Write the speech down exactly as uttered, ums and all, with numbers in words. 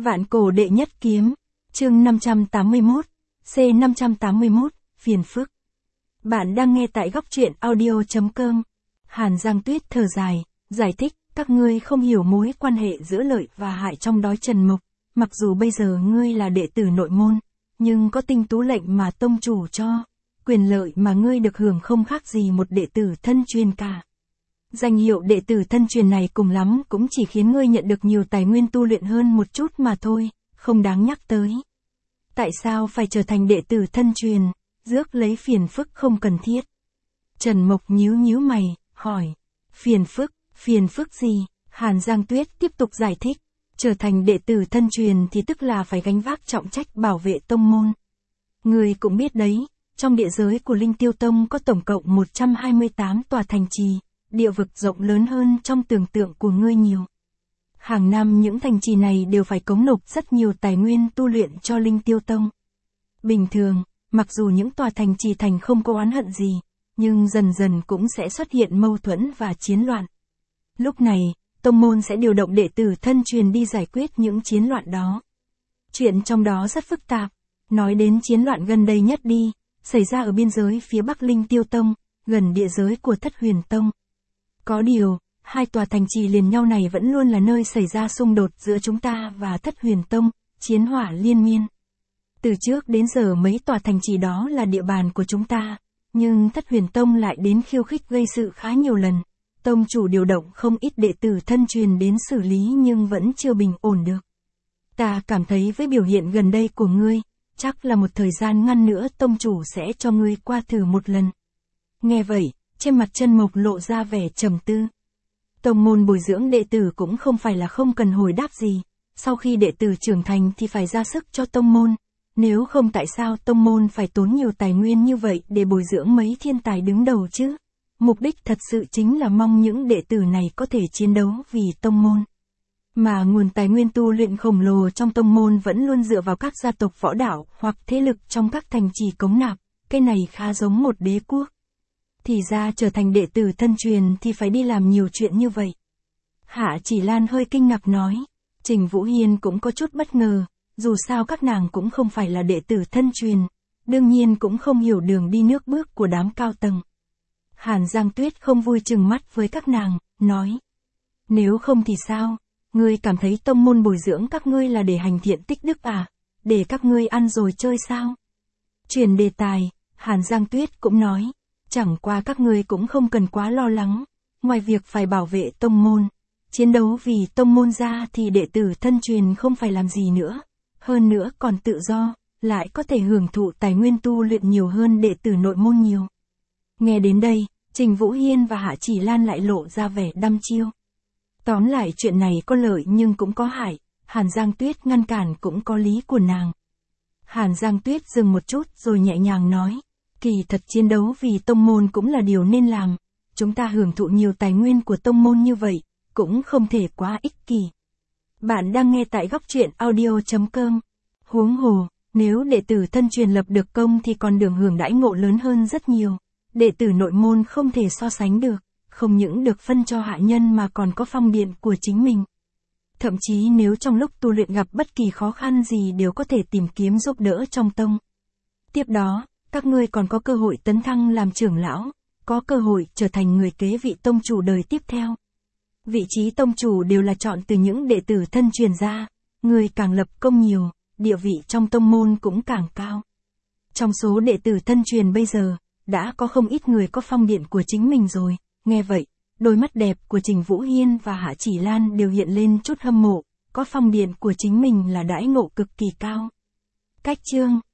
Vạn cổ đệ nhất kiếm, chương năm trăm tám mươi mốt, C năm trăm tám mươi mốt, phiền phức. Bạn đang nghe tại góc truyện audio chấm com. Hàn Giang Tuyết thở dài, giải thích, các ngươi không hiểu mối quan hệ giữa lợi và hại trong đó Trần Mộc. Mặc dù bây giờ ngươi là đệ tử nội môn, nhưng có tinh tú lệnh mà tông chủ cho, quyền lợi mà ngươi được hưởng không khác gì một đệ tử thân truyền cả. Danh hiệu đệ tử thân truyền này cùng lắm cũng chỉ khiến ngươi nhận được nhiều tài nguyên tu luyện hơn một chút mà thôi, không đáng nhắc tới. Tại sao phải trở thành đệ tử thân truyền, rước lấy phiền phức không cần thiết? Trần Mộc nhíu nhíu mày, hỏi, phiền phức, phiền phức gì? Hàn Giang Tuyết tiếp tục giải thích, trở thành đệ tử thân truyền thì tức là phải gánh vác trọng trách bảo vệ tông môn. Ngươi cũng biết đấy, trong địa giới của Linh Tiêu Tông có tổng cộng một trăm hai mươi tám tòa thành trì. Địa vực rộng lớn hơn trong tưởng tượng của ngươi nhiều. Hàng năm những thành trì này đều phải cống nộp rất nhiều tài nguyên tu luyện cho Linh Tiêu Tông. Bình thường, mặc dù những tòa thành trì thành không có oán hận gì, nhưng dần dần cũng sẽ xuất hiện mâu thuẫn và chiến loạn. Lúc này, tông môn sẽ điều động đệ tử thân truyền đi giải quyết những chiến loạn đó. Chuyện trong đó rất phức tạp. Nói đến chiến loạn gần đây nhất đi, xảy ra ở biên giới phía Bắc Linh Tiêu Tông, gần địa giới của Thất Huyền Tông. Có điều, hai tòa thành trì liền nhau này vẫn luôn là nơi xảy ra xung đột giữa chúng ta và Thất Huyền Tông, chiến hỏa liên miên. Từ trước đến giờ mấy tòa thành trì đó là địa bàn của chúng ta, nhưng Thất Huyền Tông lại đến khiêu khích gây sự khá nhiều lần. Tông chủ điều động không ít đệ tử thân truyền đến xử lý nhưng vẫn chưa bình ổn được. Ta cảm thấy với biểu hiện gần đây của ngươi, chắc là một thời gian ngắn nữa tông chủ sẽ cho ngươi qua thử một lần. Nghe vậy, trên mặt Trần Mộc lộ ra vẻ trầm tư. Tông môn bồi dưỡng đệ tử cũng không phải là không cần hồi đáp gì, sau khi đệ tử trưởng thành thì phải ra sức cho tông môn, nếu không tại sao tông môn phải tốn nhiều tài nguyên như vậy để bồi dưỡng mấy thiên tài đứng đầu chứ? Mục đích thật sự chính là mong những đệ tử này có thể chiến đấu vì tông môn. Mà nguồn tài nguyên tu luyện khổng lồ trong tông môn vẫn luôn dựa vào các gia tộc võ đạo hoặc thế lực trong các thành trì cống nạp, cái này khá giống một đế quốc. Thì ra trở thành đệ tử thân truyền thì phải đi làm nhiều chuyện như vậy. Hạ Chỉ Lan hơi kinh ngạc nói, Trình Vũ Hiên cũng có chút bất ngờ, dù sao các nàng cũng không phải là đệ tử thân truyền, đương nhiên cũng không hiểu đường đi nước bước của đám cao tầng. Hàn Giang Tuyết không vui chừng mắt với các nàng, nói, nếu không thì sao, ngươi cảm thấy tông môn bồi dưỡng các ngươi là để hành thiện tích đức à, để các ngươi ăn rồi chơi sao? Chuyển đề tài, Hàn Giang Tuyết cũng nói, chẳng qua các ngươi cũng không cần quá lo lắng, ngoài việc phải bảo vệ tông môn, chiến đấu vì tông môn ra thì đệ tử thân truyền không phải làm gì nữa, hơn nữa còn tự do, lại có thể hưởng thụ tài nguyên tu luyện nhiều hơn đệ tử nội môn nhiều. Nghe đến đây, Trình Vũ Hiên và Hạ Chỉ Lan lại lộ ra vẻ đăm chiêu. Tóm lại chuyện này có lợi nhưng cũng có hại, Hàn Giang Tuyết ngăn cản cũng có lý của nàng. Hàn Giang Tuyết dừng một chút rồi nhẹ nhàng nói, kỳ thật chiến đấu vì tông môn cũng là điều nên làm, chúng ta hưởng thụ nhiều tài nguyên của tông môn như vậy, cũng không thể quá ích kỷ. Bạn đang nghe tại góc truyện audio chấm com. Huống hồ, nếu đệ tử thân truyền lập được công thì còn được hưởng đãi ngộ lớn hơn rất nhiều. Đệ tử nội môn không thể so sánh được, không những được phân cho hạ nhân mà còn có phong điện của chính mình. Thậm chí nếu trong lúc tu luyện gặp bất kỳ khó khăn gì đều có thể tìm kiếm giúp đỡ trong tông. Tiếp đó, các ngươi còn có cơ hội tấn thăng làm trưởng lão, có cơ hội trở thành người kế vị tông chủ đời tiếp theo. Vị trí tông chủ đều là chọn từ những đệ tử thân truyền ra, người càng lập công nhiều, địa vị trong tông môn cũng càng cao. Trong số đệ tử thân truyền bây giờ, đã có không ít người có phong điện của chính mình rồi. Nghe vậy, đôi mắt đẹp của Trình Vũ Hiên và Hạ Chỉ Lan đều hiện lên chút hâm mộ, có phong điện của chính mình là đãi ngộ cực kỳ cao. Cách chương